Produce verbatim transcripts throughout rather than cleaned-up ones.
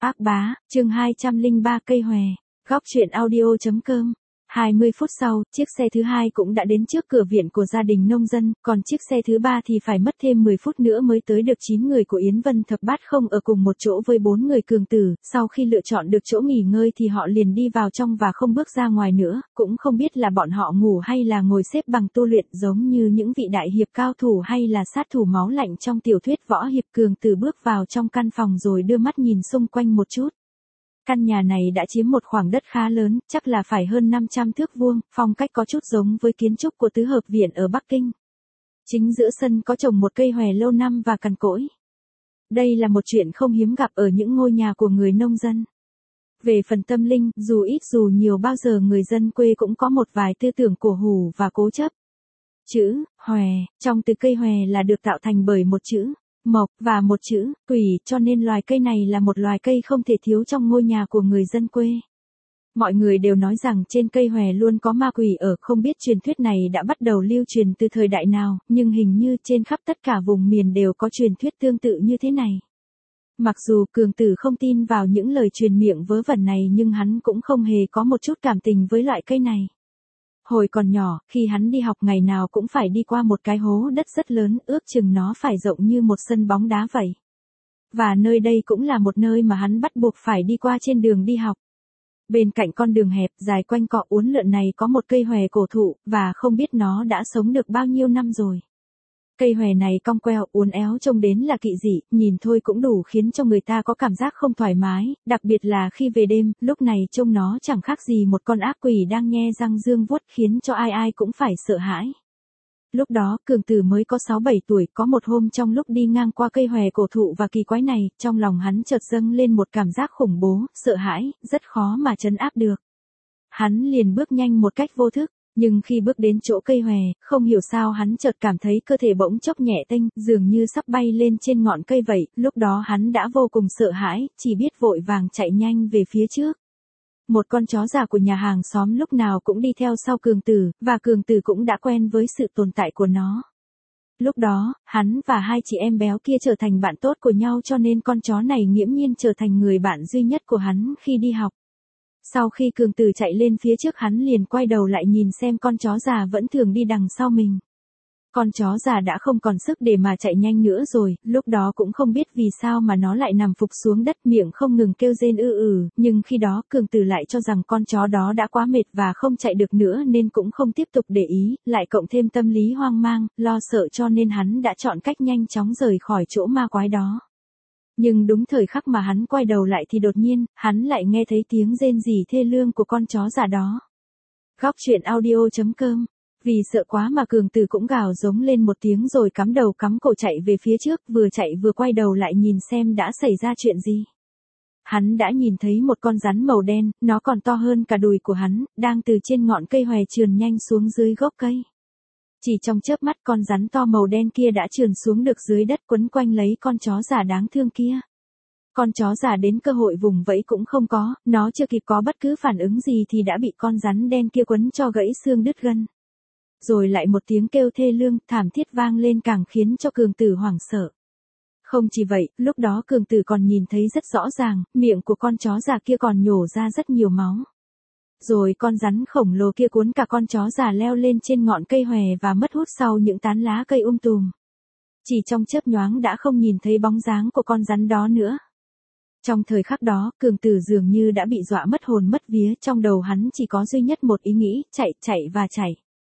Ác bá, chương hai trăm lẻ ba cây hòe, góc truyện audio chấm com. hai mươi phút sau, chiếc xe thứ hai cũng đã đến trước cửa viện của gia đình nông dân, còn chiếc xe thứ ba thì phải mất thêm mười phút nữa mới tới được. Chín người của Yến Vân Thập Bát không ở cùng một chỗ với bốn người cường tử, sau khi lựa chọn được chỗ nghỉ ngơi thì họ liền đi vào trong và không bước ra ngoài nữa, cũng không biết là bọn họ ngủ hay là ngồi xếp bằng tu luyện giống như những vị đại hiệp cao thủ hay là sát thủ máu lạnh trong tiểu thuyết võ hiệp. Cường tử bước vào trong căn phòng rồi đưa mắt nhìn xung quanh một chút. Căn nhà này đã chiếm một khoảng đất khá lớn, chắc là phải hơn năm trăm thước vuông, phong cách có chút giống với kiến trúc của tứ hợp viện ở Bắc Kinh. Chính giữa sân có trồng một cây hòe lâu năm và cằn cỗi. Đây là một chuyện không hiếm gặp ở những ngôi nhà của người nông dân. Về phần tâm linh, dù ít dù nhiều bao giờ người dân quê cũng có một vài tư tưởng cổ hủ và cố chấp. Chữ hòe trong từ cây hòe là được tạo thành bởi một chữ mộc và một chữ quỷ, cho nên loài cây này là một loài cây không thể thiếu trong ngôi nhà của người dân quê. Mọi người đều nói rằng trên cây hòe luôn có ma quỷ ở, không biết truyền thuyết này đã bắt đầu lưu truyền từ thời đại nào, nhưng hình như trên khắp tất cả vùng miền đều có truyền thuyết tương tự như thế này. Mặc dù cường tử không tin vào những lời truyền miệng vớ vẩn này nhưng hắn cũng không hề có một chút cảm tình với loại cây này. Hồi còn nhỏ, khi hắn đi học ngày nào cũng phải đi qua một cái hố đất rất lớn, ước chừng nó phải rộng như một sân bóng đá vậy. Và nơi đây cũng là một nơi mà hắn bắt buộc phải đi qua trên đường đi học. Bên cạnh con đường hẹp dài quanh cọ uốn lượn này có một cây hòe cổ thụ, và không biết nó đã sống được bao nhiêu năm rồi. Cây hòe này cong queo, uốn éo trông đến là kỵ dị, nhìn thôi cũng đủ khiến cho người ta có cảm giác không thoải mái, đặc biệt là khi về đêm, lúc này trông nó chẳng khác gì một con ác quỷ đang nhe răng dương vuốt khiến cho ai ai cũng phải sợ hãi. Lúc đó, cường tử mới có sáu bảy tuổi, có một hôm trong lúc đi ngang qua cây hòe cổ thụ và kỳ quái này, trong lòng hắn chợt dâng lên một cảm giác khủng bố, sợ hãi, rất khó mà trấn áp được. Hắn liền bước nhanh một cách vô thức. Nhưng khi bước đến chỗ cây hòe, không hiểu sao hắn chợt cảm thấy cơ thể bỗng chốc nhẹ tênh, dường như sắp bay lên trên ngọn cây vậy, lúc đó hắn đã vô cùng sợ hãi, chỉ biết vội vàng chạy nhanh về phía trước. Một con chó già của nhà hàng xóm lúc nào cũng đi theo sau cường tử, và cường tử cũng đã quen với sự tồn tại của nó. Lúc đó, hắn và hai chị em béo kia trở thành bạn tốt của nhau cho nên con chó này nghiễm nhiên trở thành người bạn duy nhất của hắn khi đi học. Sau khi cường tử chạy lên phía trước hắn liền quay đầu lại nhìn xem con chó già vẫn thường đi đằng sau mình. Con chó già đã không còn sức để mà chạy nhanh nữa rồi, lúc đó cũng không biết vì sao mà nó lại nằm phục xuống đất miệng không ngừng kêu rên ư ử, nhưng khi đó cường tử lại cho rằng con chó đó đã quá mệt và không chạy được nữa nên cũng không tiếp tục để ý, lại cộng thêm tâm lý hoang mang, lo sợ cho nên hắn đã chọn cách nhanh chóng rời khỏi chỗ ma quái đó. Nhưng đúng thời khắc mà hắn quay đầu lại thì đột nhiên, hắn lại nghe thấy tiếng rên rỉ thê lương của con chó già đó. Góc truyện audio chấm com. Vì sợ quá mà cường tử cũng gào giống lên một tiếng rồi cắm đầu cắm cổ chạy về phía trước, vừa chạy vừa quay đầu lại nhìn xem đã xảy ra chuyện gì. Hắn đã nhìn thấy một con rắn màu đen, nó còn to hơn cả đùi của hắn, đang từ trên ngọn cây hòe trườn nhanh xuống dưới gốc cây. Chỉ trong chớp mắt con rắn to màu đen kia đã trườn xuống được dưới đất quấn quanh lấy con chó già đáng thương kia. Con chó già đến cơ hội vùng vẫy cũng không có, nó chưa kịp có bất cứ phản ứng gì thì đã bị con rắn đen kia quấn cho gãy xương đứt gân. Rồi lại một tiếng kêu thê lương, thảm thiết vang lên càng khiến cho cường tử hoảng sợ. Không chỉ vậy, lúc đó cường tử còn nhìn thấy rất rõ ràng, miệng của con chó già kia còn nhổ ra rất nhiều máu. Rồi con rắn khổng lồ kia cuốn cả con chó già leo lên trên ngọn cây hòe và mất hút sau những tán lá cây um tùm. Chỉ trong chớp nhoáng đã không nhìn thấy bóng dáng của con rắn đó nữa. Trong thời khắc đó, cường tử dường như đã bị dọa mất hồn mất vía, trong đầu hắn chỉ có duy nhất một ý nghĩ, chạy, chạy và chạy.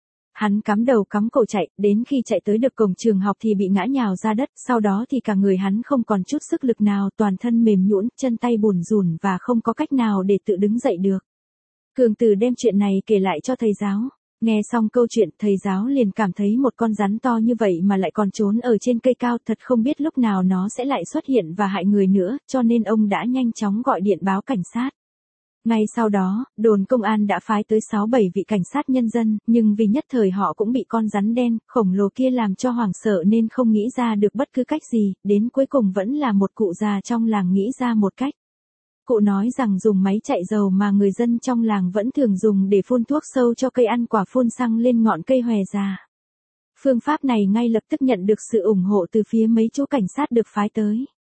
Hắn cắm đầu cắm cổ chạy, đến khi chạy tới được cổng trường học thì bị ngã nhào ra đất, sau đó thì cả người hắn không còn chút sức lực nào, toàn thân mềm nhũn, chân tay bủn rủn và không có cách nào để tự đứng dậy được. Cường tử đem chuyện này kể lại cho thầy giáo. Nghe xong câu chuyện, thầy giáo liền cảm thấy một con rắn to như vậy mà lại còn trốn ở trên cây cao, thật không biết lúc nào nó sẽ lại xuất hiện và hại người nữa, cho nên ông đã nhanh chóng gọi điện báo cảnh sát. Ngay sau đó, đồn công an đã phái tới sáu bảy vị cảnh sát nhân dân, nhưng vì nhất thời họ cũng bị con rắn đen, khổng lồ kia làm cho hoảng sợ nên không nghĩ ra được bất cứ cách gì, đến cuối cùng vẫn là một cụ già trong làng nghĩ ra một cách. Cụ nói rằng dùng máy chạy dầu mà người dân trong làng vẫn thường dùng để phun thuốc sâu cho cây ăn quả phun xăng lên ngọn cây hòe già. Phương pháp này ngay lập tức nhận được sự ủng hộ từ phía mấy chú cảnh sát được phái tới.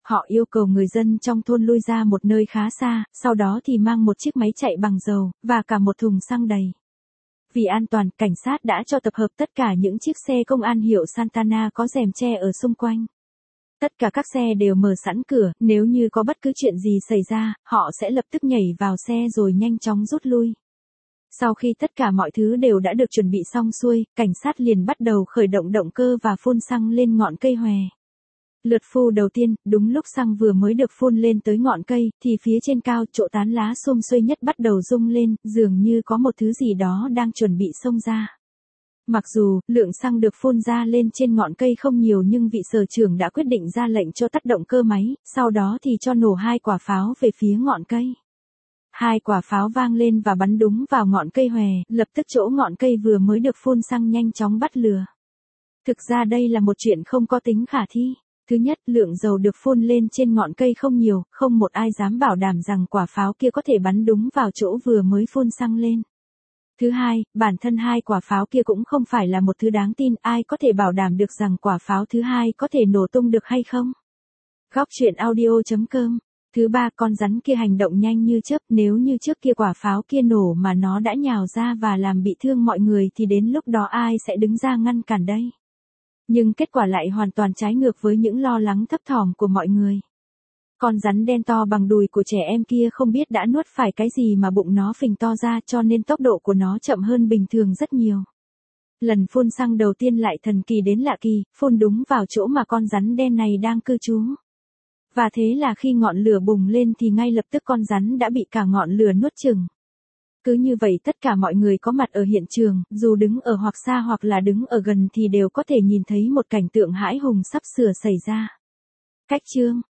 Họ yêu cầu người dân trong thôn lui ra một nơi khá xa, sau đó thì mang một chiếc máy chạy bằng dầu, và cả một thùng xăng đầy. Vì an toàn, cảnh sát đã cho tập hợp tất cả những chiếc xe công an hiệu Santana có rèm che ở xung quanh. Tất cả các xe đều mở sẵn cửa, nếu như có bất cứ chuyện gì xảy ra, họ sẽ lập tức nhảy vào xe rồi nhanh chóng rút lui. Sau khi tất cả mọi thứ đều đã được chuẩn bị xong xuôi, cảnh sát liền bắt đầu khởi động động cơ và phun xăng lên ngọn cây hòe. Lượt phun đầu tiên, đúng lúc xăng vừa mới được phun lên tới ngọn cây, thì phía trên cao, chỗ tán lá sum xuê nhất bắt đầu rung lên, dường như có một thứ gì đó đang chuẩn bị xông ra. Mặc dù, lượng xăng được phun ra lên trên ngọn cây không nhiều nhưng vị sở trưởng đã quyết định ra lệnh cho tắt động cơ máy, sau đó thì cho nổ hai quả pháo về phía ngọn cây. Hai quả pháo vang lên và bắn đúng vào ngọn cây hòe, lập tức chỗ ngọn cây vừa mới được phun xăng nhanh chóng bắt lửa. Thực ra đây là một chuyện không có tính khả thi. Thứ nhất, lượng dầu được phun lên trên ngọn cây không nhiều, không một ai dám bảo đảm rằng quả pháo kia có thể bắn đúng vào chỗ vừa mới phun xăng lên. Thứ hai, bản thân hai quả pháo kia cũng không phải là một thứ đáng tin, ai có thể bảo đảm được rằng quả pháo thứ hai có thể nổ tung được hay không? Góc truyện audio chấm com. Thứ ba, con rắn kia hành động nhanh như chớp, nếu như trước kia quả pháo kia nổ mà nó đã nhào ra và làm bị thương mọi người thì đến lúc đó ai sẽ đứng ra ngăn cản đây? Nhưng kết quả lại hoàn toàn trái ngược với những lo lắng thấp thỏm của mọi người. Con rắn đen to bằng đùi của trẻ em kia không biết đã nuốt phải cái gì mà bụng nó phình to ra cho nên tốc độ của nó chậm hơn bình thường rất nhiều. Lần phun xăng đầu tiên lại thần kỳ đến lạ kỳ, phun đúng vào chỗ mà con rắn đen này đang cư trú. Và thế là khi ngọn lửa bùng lên thì ngay lập tức con rắn đã bị cả ngọn lửa nuốt chửng. Cứ như vậy tất cả mọi người có mặt ở hiện trường, dù đứng ở hoặc xa hoặc là đứng ở gần thì đều có thể nhìn thấy một cảnh tượng hãi hùng sắp sửa xảy ra. Cách chương